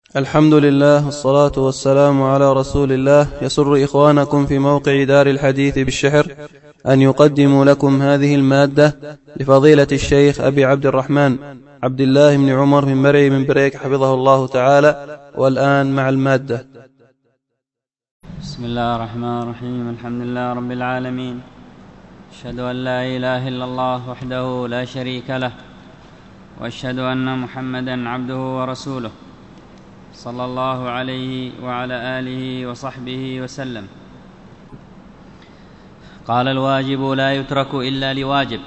الحمد لله والصلاة والسلام على رسول الله. يسر إخوانكم في موقع دار الحديث بالشحر أن يقدموا لكم هذه المادة لفضيلة الشيخ أبي عبد الرحمن عبد الله بن عمر من مرعي من بريك حفظه الله تعالى. والآن مع المادة. بسم الله الرحمن الرحيم. الحمد لله رب العالمين، أشهد أن لا إله إلا الله وحده لا شريك له، وأشهد أن محمدًا عبده ورسوله صلى الله عليه وعلى آله وصحبه وسلم. قال: الواجب لا يترك إلا لواجب.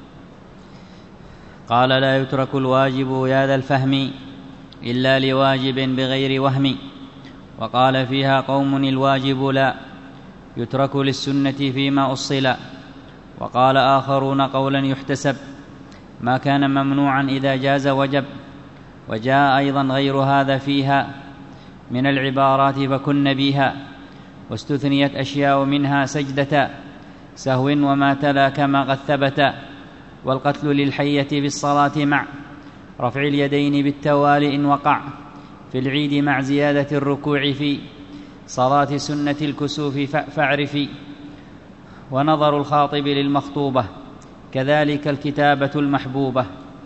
قال: لا يترك الواجب يا ذا الفهم إلا لواجب بغير وهم. وقال فيها قوم: الواجب لا يترك للسنة فيما أصل. وقال آخرون قولا يحتسب: ما كان ممنوعا إذا جاز وجب. وجاء أيضا غير هذا فيها من العبارات فكن بها، واستثنيت أشياء منها سجدة سهو وما تلا كما قد ثبت. والقتل للحية بالصلاة مع رفع اليدين بالتوالي إن وقع في العيد مع زيادة الركوع في صلاة سنة الكسوف فاعرفي. ونظر الخاطب للمخطوبة كذلك الكتابة المحبوبة.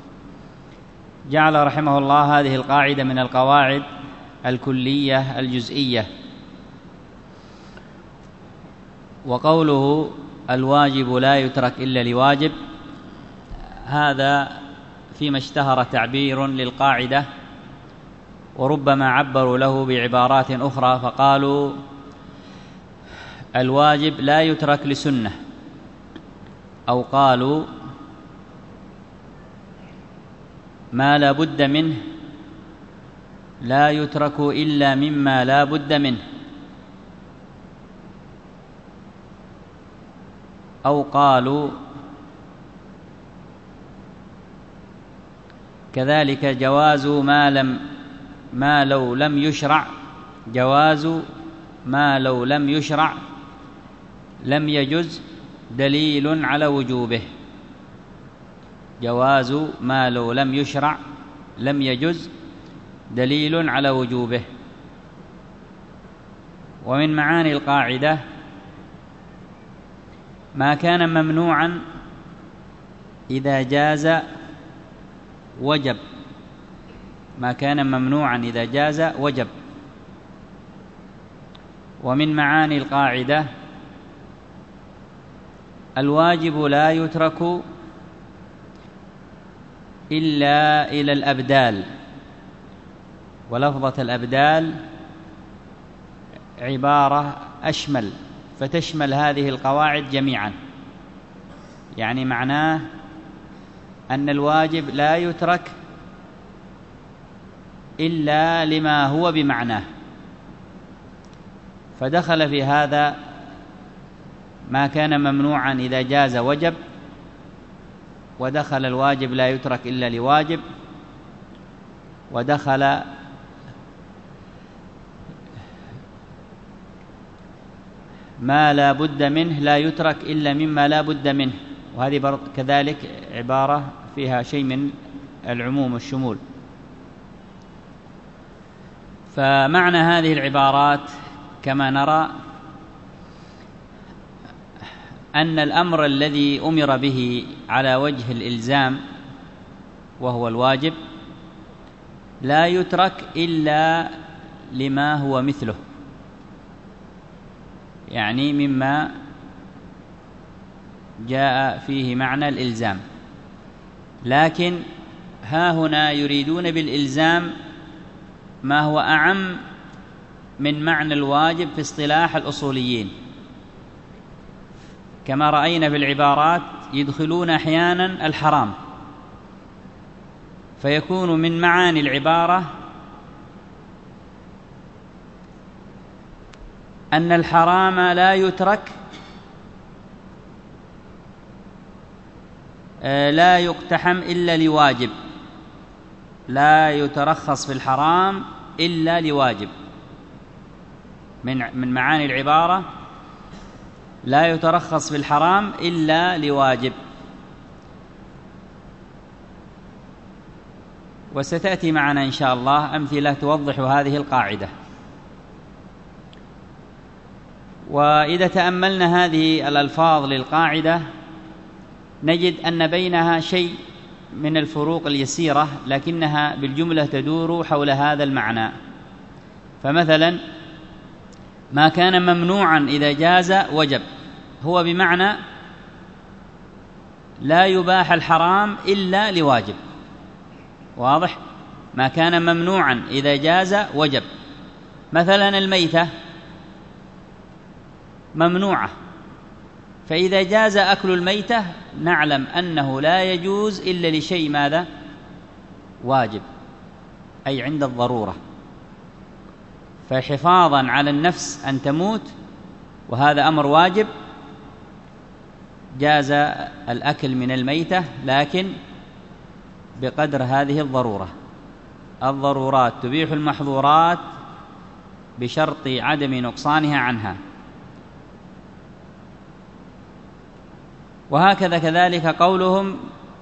جعل رحمه الله هذه القاعدة من القواعد الكلية الجزئية. وقوله الواجب لا يترك إلا لواجب، هذا فيما اشتهر تعبير للقاعدة، وربما عبروا له بعبارات أخرى فقالوا: الواجب لا يترك لسنة، أو قالوا: ما لا بد منه لا يترك إلا مما لا بد منه، أو قالوا كذلك جواز ما لو لم يشرع، جواز ما لو لم يشرع لم يجز دليل على وجوبه. جواز ما لو لم يشرع لم يجز دليل على وجوبه. ومن معاني القاعدة: ما كان ممنوعا إذا جاز وجب. ما كان ممنوعا إذا جاز وجب. ومن معاني القاعدة: الواجب لا يترك إلا إلى الأبدال. ولفظة الأبدال عبارة أشمل، فتشمل هذه القواعد جميعا. يعني معناه أن الواجب لا يترك إلا لما هو بمعناه، فدخل في هذا ما كان ممنوعا إذا جاز وجب، ودخل الواجب لا يترك إلا لواجب، ودخل ما لا بد منه لا يترك إلا مما لا بد منه. وهذه كذلك عبارة فيها شيء من العموم والشمول. فمعنى هذه العبارات كما نرى أن الأمر الذي أمر به على وجه الإلزام وهو الواجب لا يترك إلا لما هو مثله، يعني مما جاء فيه معنى الإلزام. لكن ها هنا يريدون بالإلزام ما هو أعم من معنى الواجب في اصطلاح الأصوليين، كما رأينا في العبارات يدخلون أحيانا الحرام، فيكون من معاني العبارة أن الحرام لا يترك، لا يقتحم إلا لواجب، لا يترخص في الحرام إلا لواجب. من معاني العبارة لا يترخص في الحرام إلا لواجب. وستأتي معنا إن شاء الله أمثلة توضح هذه القاعدة. وإذا تأملنا هذه الألفاظ للقاعدة نجد أن بينها شيء من الفروق اليسيرة، لكنها بالجملة تدور حول هذا المعنى. فمثلا ما كان ممنوعا إذا جاز وجب، هو بمعنى لا يباح الحرام إلا لواجب. واضح؟ ما كان ممنوعا إذا جاز وجب. مثلا الميتة ممنوعة، فإذا جاز أكل الميتة نعلم أنه لا يجوز إلا لشيء ماذا؟ واجب، أي عند الضرورة. فحفاظا على النفس أن تموت، وهذا أمر واجب، جاز الأكل من الميتة، لكن بقدر هذه الضرورة. الضرورات تبيح المحظورات بشرط عدم نقصانها عنها. وهكذا كذلك قولهم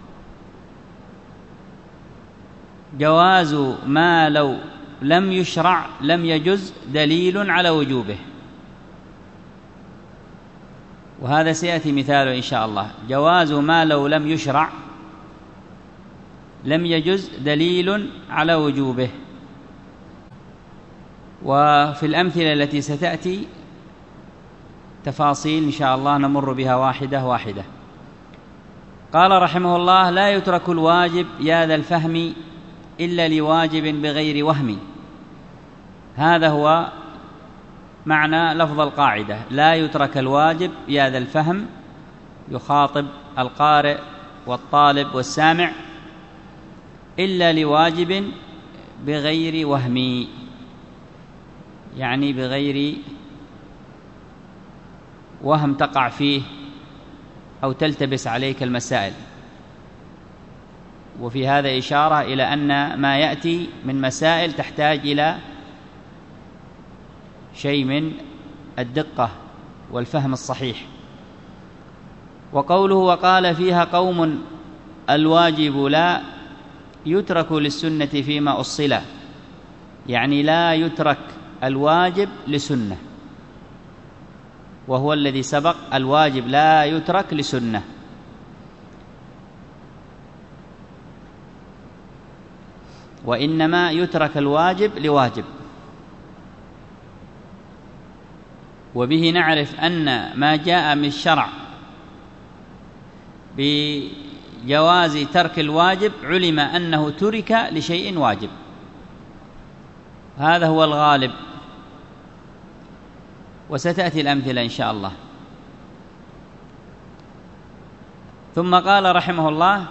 جواز ما لو لم يشرع لم يجز دليل على وجوبه، وهذا سيأتي مثاله إن شاء الله. جواز ما لو لم يشرع لم يجز دليل على وجوبه. وفي الأمثلة التي ستأتي تفاصيل إن شاء الله نمر بها واحدة واحدة. قال رحمه الله: لا يترك الواجب يا ذا الفهم إلا لواجب بغير وهم. هذا هو معنى لفظ القاعدة: لا يترك الواجب يا ذا الفهم، يخاطب القارئ والطالب والسامع، إلا لواجب بغير وهم، يعني بغير وهم تقع فيه أو تلتبس عليك المسائل. وفي هذا إشارة إلى أن ما يأتي من مسائل تحتاج إلى شيء من الدقة والفهم الصحيح. وقوله: وقال فيها قوم الواجب لا يترك للسنة فيما أصل، يعني لا يترك الواجب لسنة، وهو الذي سبق. الواجب لا يترك لسنة، وإنما يترك الواجب لواجب. وبه نعرف أن ما جاء من الشرع بجواز ترك الواجب علم أنه ترك لشيء واجب، هذا هو الغالب. وستأتي الأمثلة إن شاء الله. ثم قال رحمه الله: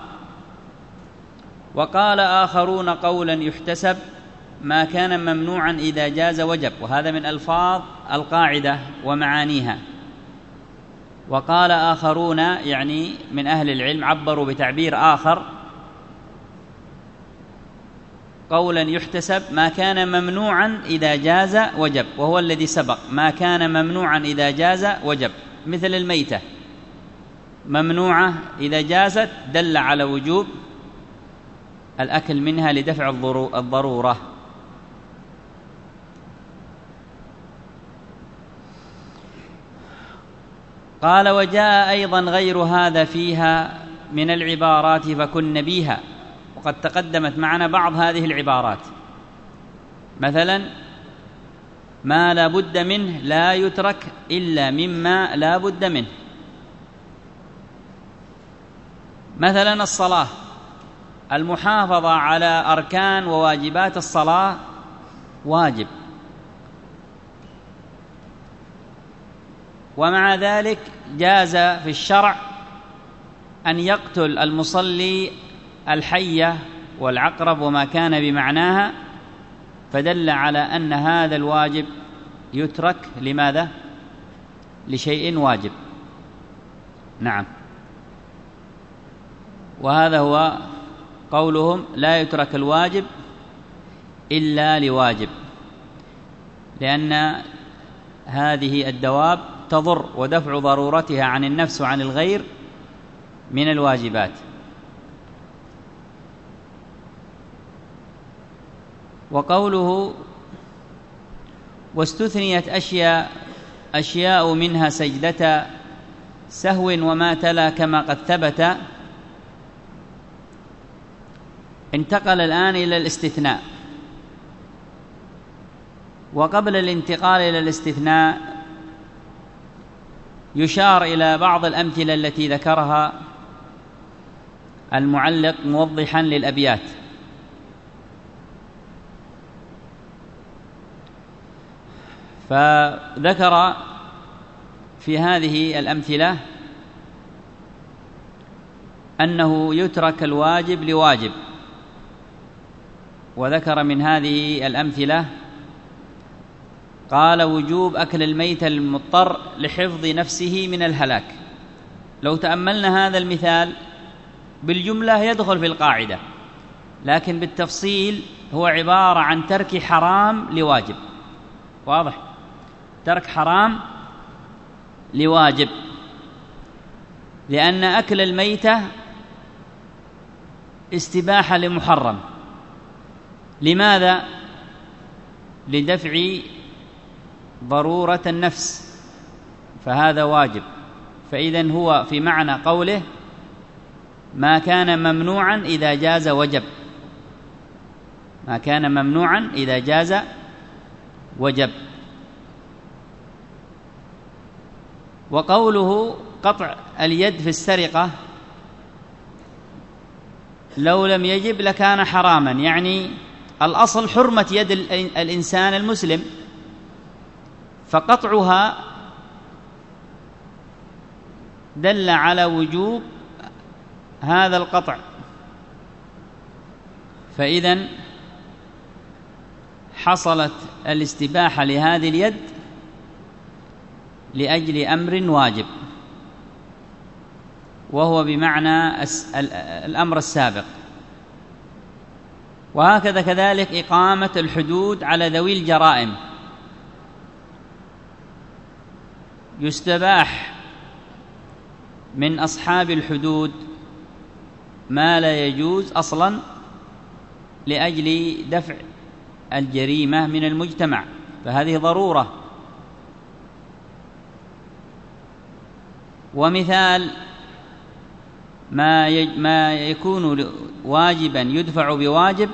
وقال آخرون قولا يحتسب ما كان ممنوعا إذا جاز وجب. وهذا من ألفاظ القاعدة ومعانيها. وقال آخرون يعني من أهل العلم عبروا بتعبير آخر: قولا يحتسب ما كان ممنوعا إذا جاز وجب، وهو الذي سبق. ما كان ممنوعا إذا جاز وجب، مثل الميتة ممنوعة إذا جازت دل على وجوب الأكل منها لدفع الضرورة. قال: وجاء أيضا غير هذا فيها من العبارات فكن نبيها. وقد تقدمت معنا بعض هذه العبارات، مثلا: ما لا بد منه لا يترك إلا مما لا بد منه. مثلا الصلاة، المحافظة على أركان وواجبات الصلاة واجب، ومع ذلك جاز في الشرع أن يقتل المصلي الحية والعقرب وما كان بمعناها، فدل على أن هذا الواجب يترك لماذا؟ لشيء واجب. نعم. وهذا هو قولهم: لا يترك الواجب إلا لواجب، لأن هذه الدواب تضر، ودفع ضرورتها عن النفس وعن الغير من الواجبات. وقوله واستثنيت أشياء منها سجدة سهو وما تلا كما قد ثبت، انتقل الآن إلى الاستثناء. وقبل الانتقال إلى الاستثناء يشار إلى بعض الأمثلة التي ذكرها المعلق موضحا للأبيات. فذكر في هذه الأمثلة أنه يترك الواجب لواجب، وذكر من هذه الأمثلة قال وجوب أكل الميت المضطر لحفظ نفسه من الهلاك. لو تأملنا هذا المثال بالجملة يدخل في القاعدة، لكن بالتفصيل هو عبارة عن ترك حرام لواجب. واضح؟ ترك حرام لواجب، لأن أكل الميتة استباحة لمحرم. لماذا؟ لدفع ضرورة النفس، فهذا واجب. فإذن هو في معنى قوله ما كان ممنوعا إذا جاز وجب، ما كان ممنوعا إذا جاز وجب. وقوله قطع اليد في السرقة لو لم يجب لكان حراما، يعني الأصل حرمة يد الإنسان المسلم، فقطعها دل على وجوب هذا القطع. فإذن حصلت الاستباحة لهذه اليد لأجل أمر واجب، وهو بمعنى الأمر السابق. وهكذا كذلك إقامة الحدود على ذوي الجرائم، يستباح من أصحاب الحدود ما لا يجوز أصلا لأجل دفع الجريمة من المجتمع، فهذه ضرورة. ومثال ما يكون واجبا يدفع بواجب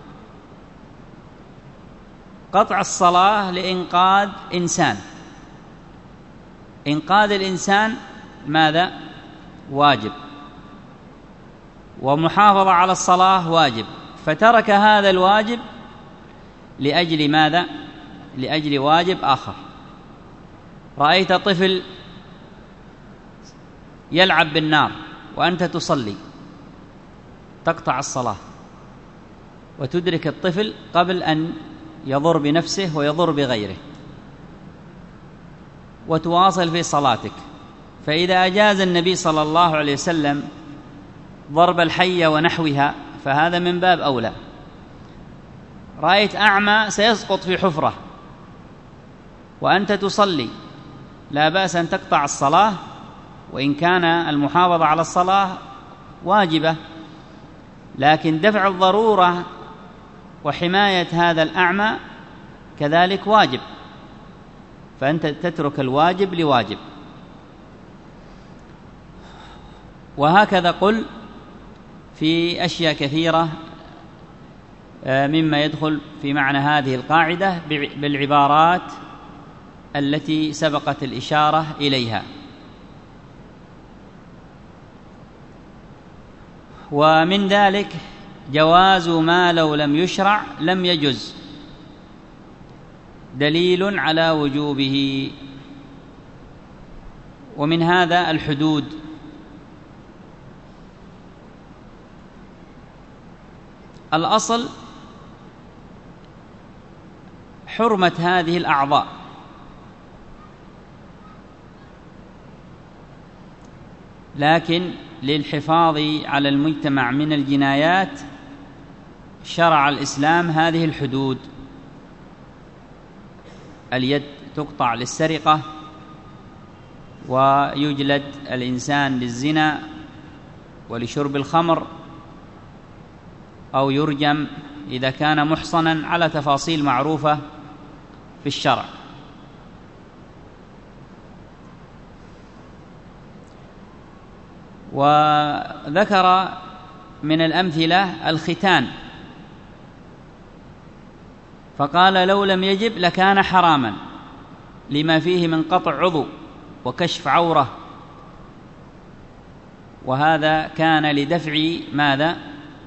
قطع الصلاة لإنقاذ إنسان. إنقاذ الإنسان ماذا؟ واجب، ومحافظة على الصلاة واجب، فترك هذا الواجب لأجل ماذا؟ لأجل واجب آخر. رأيت طفل يلعب بالنار وأنت تصلي، تقطع الصلاة وتدرك الطفل قبل أن يضر بنفسه ويضر بغيره، وتواصل في صلاتك. فإذا أجاز النبي صلى الله عليه وسلم ضرب الحية ونحوها فهذا من باب أولى. رأيت أعمى سيسقط في حفرة وأنت تصلي، لا بأس أن تقطع الصلاة، وإن كان المحافظة على الصلاة واجبة، لكن دفع الضرورة وحماية هذا الأعمى كذلك واجب، فأنت تترك الواجب لواجب. وهكذا قل في أشياء كثيرة مما يدخل في معنى هذه القاعدة بالعبارات التي سبقت الإشارة إليها. ومن ذلك جواز ما لو لم يشرع لم يجز، دليل على وجوبه. ومن هذا الحدود، الأصل حرمة هذه الأعضاء، لكن للحفاظ على المجتمع من الجنايات شرع الإسلام هذه الحدود. اليد تقطع للسرقة، ويجلد الإنسان للزنا ولشرب الخمر، أو يرجم إذا كان محصنا على تفاصيل معروفة في الشرع. وذكر من الأمثلة الختان، فقال لو لم يجب لكان حراما لما فيه من قطع عضو وكشف عورة، وهذا كان لدفع ماذا؟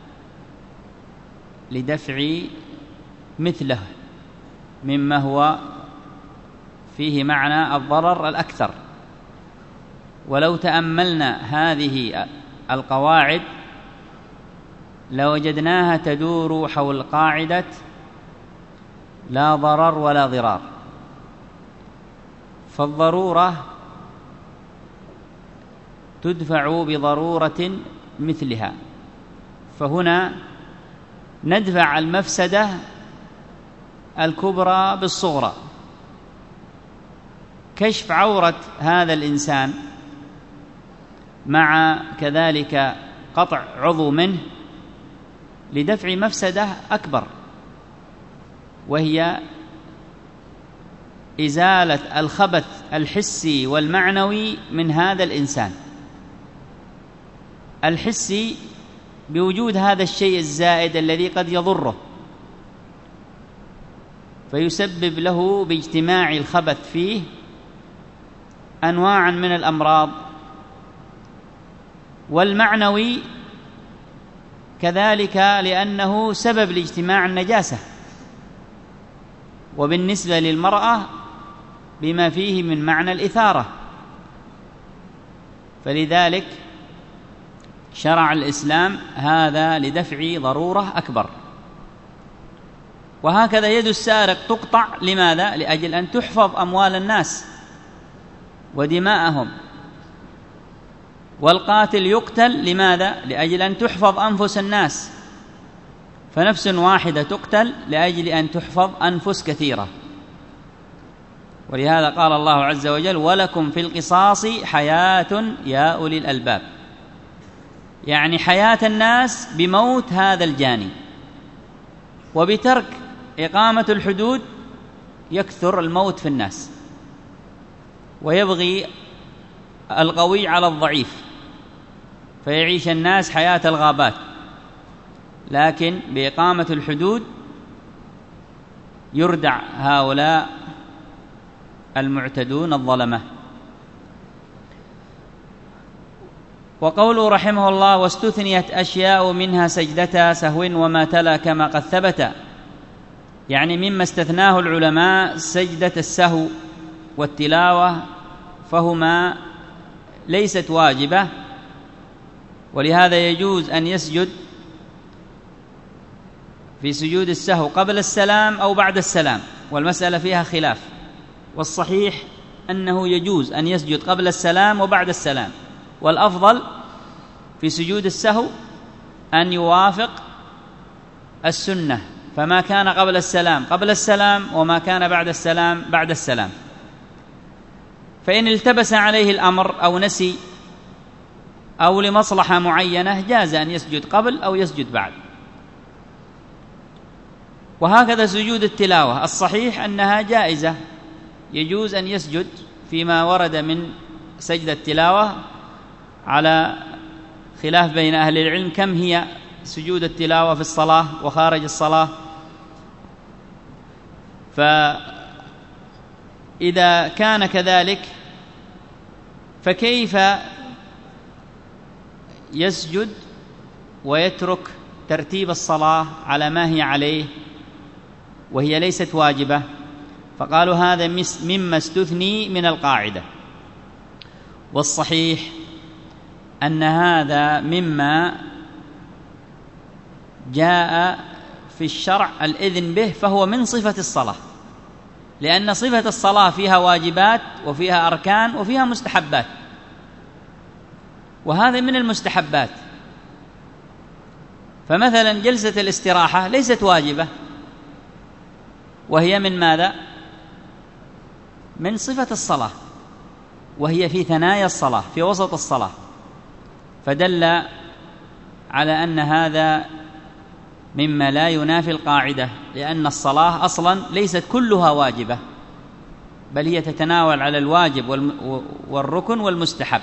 لدفع مثله مما هو فيه معنى الضرر الأكثر. ولو تأملنا هذه القواعد لوجدناها تدور حول قاعدة لا ضرر ولا ضرار. فالضرورة تدفع بضرورة مثلها، فهنا ندفع المفسدة الكبرى بالصغرى. كشف عورة هذا الإنسان مع كذلك قطع عضو منه لدفع مفسدة أكبر، وهي إزالة الخبث الحسي والمعنوي من هذا الإنسان. الحسي بوجود هذا الشيء الزائد الذي قد يضره فيسبب له باجتماع الخبث فيه أنواعا من الأمراض، والمعنوي كذلك لأنه سبب لاجتماع النجاسة، وبالنسبة للمرأة بما فيه من معنى الإثارة. فلذلك شرع الإسلام هذا لدفع ضرورة أكبر. وهكذا يد السارق تقطع لماذا؟ لأجل أن تحفظ أموال الناس ودماءهم. والقاتل يقتل لماذا؟ لأجل أن تحفظ أنفس الناس. فنفس واحدة تقتل لأجل أن تحفظ أنفس كثيرة. ولهذا قال الله عز وجل ولكم في القصاص حياة يا أولي الألباب، يعني حياة الناس بموت هذا الجاني. وبترك إقامة الحدود يكثر الموت في الناس، ويبغي القوي على الضعيف، فيعيش الناس حياة الغابات. لكن بإقامة الحدود يردع هؤلاء المعتدون الظلمة. وقوله رحمه الله واستثنيت أشياء منها سجدة سهو وما تلا كما قد ثبت، يعني مما استثناه العلماء سجدة السهو والتلاوة، فهما ليست واجبة، ولهذا يجوز أن يسجد في سجود السهو قبل السلام أو بعد السلام، والمسألة فيها خلاف. والصحيح أنه يجوز أن يسجد قبل السلام وبعد السلام، والأفضل في سجود السهو أن يوافق السنة، فما كان قبل السلام قبل السلام، وما كان بعد السلام بعد السلام. فإن التبس عليه الأمر أو نسي أو لمصلحة معينة جاز أن يسجد قبل أو يسجد بعد. وهكذا سجود التلاوة الصحيح أنها جائزة، يجوز أن يسجد فيما ورد من سجد التلاوة، على خلاف بين أهل العلم كم هي سجود التلاوة في الصلاة وخارج الصلاة. فإذا كان كذلك فكيف يسجد ويترك ترتيب الصلاة على ما هي عليه وهي ليست واجبة؟ فقالوا هذا مما استثني من القاعدة. والصحيح أن هذا مما جاء في الشرع الإذن به، فهو من صفة الصلاة، لأن صفة الصلاة فيها واجبات وفيها أركان وفيها مستحبات، وهذا من المستحبات. فمثلا جلسة الاستراحة ليست واجبة، وهي من ماذا؟ من صفة الصلاة، وهي في ثنايا الصلاة في وسط الصلاة، فدل على أن هذا مما لا ينافي القاعدة، لأن الصلاة أصلا ليست كلها واجبة، بل هي تتناول على الواجب والركن والمستحب.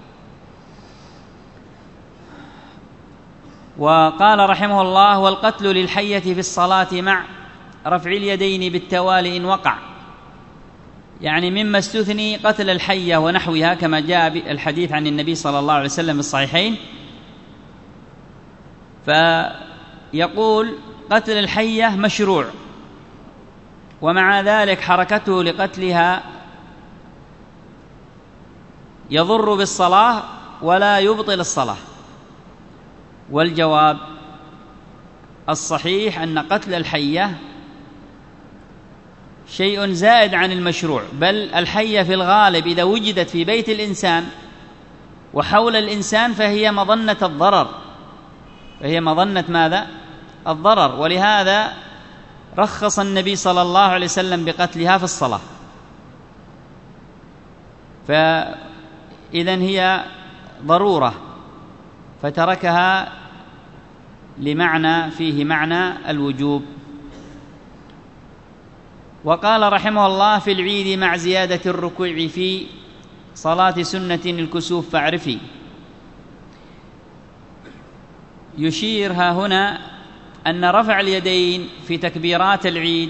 وقال رحمه الله: والقتل للحية في الصلاة مع رفع اليدين بالتوالي إن وقع، يعني مما استثني قتل الحية ونحوها كما جاء الحديث عن النبي صلى الله عليه وسلم في الصحيحين. فيقول: قتل الحية مشروع، ومع ذلك حركته لقتلها يضر بالصلاة ولا يبطل الصلاة. والجواب الصحيح أن قتل الحية شيء زائد عن المشروع، بل الحية في الغالب إذا وجدت في بيت الإنسان وحول الإنسان فهي مظنة الضرر، فهي مظنة ماذا؟ الضرر. ولهذا رخص النبي صلى الله عليه وسلم بقتلها في الصلاة. فإذن هي ضرورة فتركها لمعنى فيه معنى الوجوب. وقال رحمه الله: في العيد مع زيادة الركوع في صلاة سنة الكسوف فاعرفي. يشير ها هنا أن رفع اليدين في تكبيرات العيد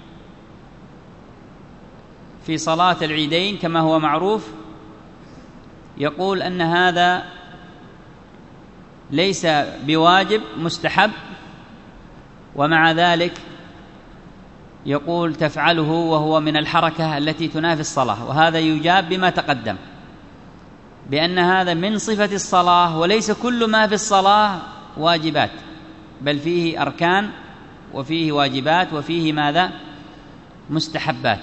في صلاة العيدين كما هو معروف، يقول أن هذا ليس بواجب، مستحب، ومع ذلك يقول تفعله وهو من الحركة التي تنافي الصلاة. وهذا يجاب بما تقدم بأن هذا من صفة الصلاة، وليس كل ما في الصلاة واجبات، بل فيه أركان وفيه واجبات وفيه ماذا؟ مستحبات.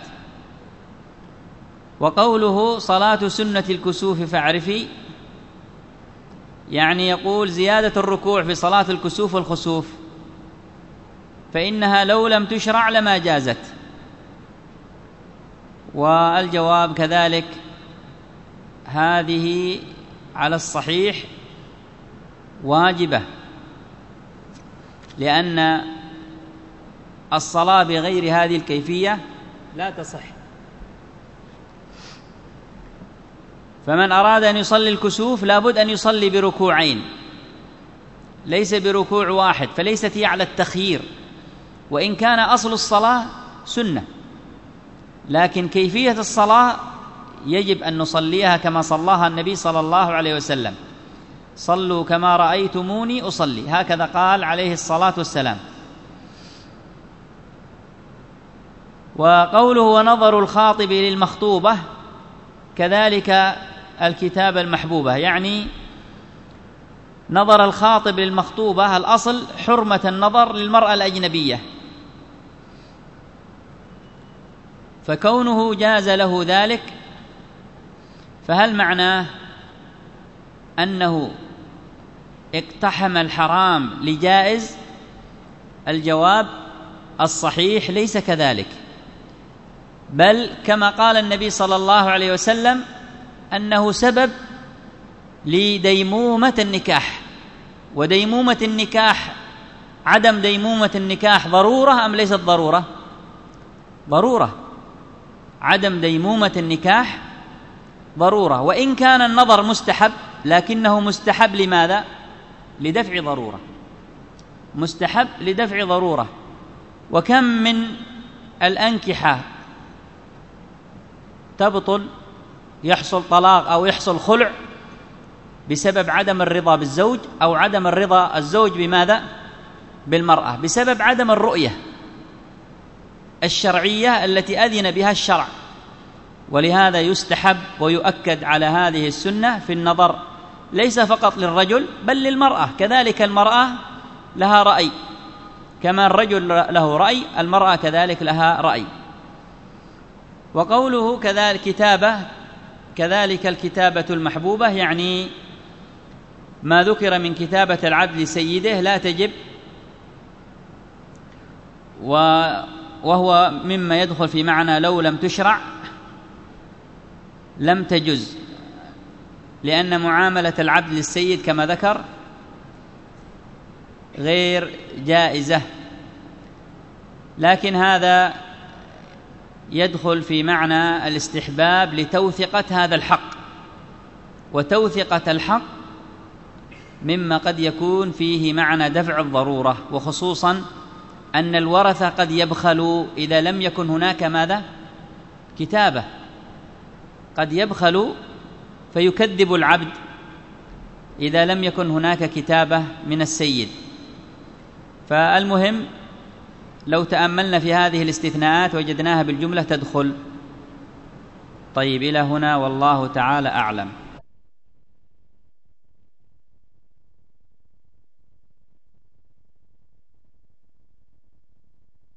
وقوله صلاة سنة الكسوف فاعرفي، يعني يقول زيادة الركوع في صلاة الكسوف والخسوف فإنها لو لم تشرع لما جازت. والجواب كذلك هذه على الصحيح واجبة، لأن الصلاة بغير هذه الكيفية لا تصح. فمن أراد أن يصلي الكسوف لابد أن يصلي بركوعين، ليس بركوع واحد، فليست هي على التخيير، وإن كان أصل الصلاة سنة، لكن كيفية الصلاة يجب أن نصليها كما صلاها النبي صلى الله عليه وسلم: صلوا كما رأيتموني أصلي، هكذا قال عليه الصلاة والسلام. وقوله ونظر الخاطب للمخطوبة كذلك الكتابة المحبوبة، يعني نظر الخاطب للمخطوبة الأصل حرمة النظر للمرأة الأجنبية، فكونه جاز له ذلك فهل معناه أنه اقتحم الحرام لجائز؟ الجواب الصحيح ليس كذلك، بل كما قال النبي صلى الله عليه وسلم أنه سبب لديمومة النكاح. وديمومة النكاح، عدم ديمومة النكاح ضرورة أم ليست ضرورة؟ ضرورة. عدم ديمومة النكاح ضرورة، وإن كان النظر مستحب لكنه مستحب لماذا؟ لدفع ضرورة، مستحب لدفع ضرورة. وكم من الأنكحة تبطل، يحصل طلاق أو يحصل خلع بسبب عدم الرضا بالزوج، أو عدم الرضا الزوج بماذا؟ بالمرأة، بسبب عدم الرؤية الشرعية التي أذن بها الشرع. ولهذا يستحب ويؤكد على هذه السنة في النظر، ليس فقط للرجل بل للمرأة كذلك. المرأة لها رأي، كما الرجل له رأي المرأة كذلك لها رأي. وقوله كذلك كتابة كذلك الكتابة المحبوبة، يعني ما ذكر من كتابة العبد لسيده لا تجب، وهو مما يدخل في معنى لو لم تشرع لم تجز، لأن معاملة العبد للسيد كما ذكر غير جائزة، لكن هذا يدخل في معنى الاستحباب لتوثقة هذا الحق، وتوثقة الحق مما قد يكون فيه معنى دفع الضرورة، وخصوصا أن الورثة قد يبخلوا إذا لم يكن هناك ماذا؟ كتابة، قد يبخلوا فيكذب العبد إذا لم يكن هناك كتابة من السيد. فالمهم لو تأملنا في هذه الاستثناءات وجدناها بالجملة تدخل. طيب، إلى هنا والله تعالى أعلم.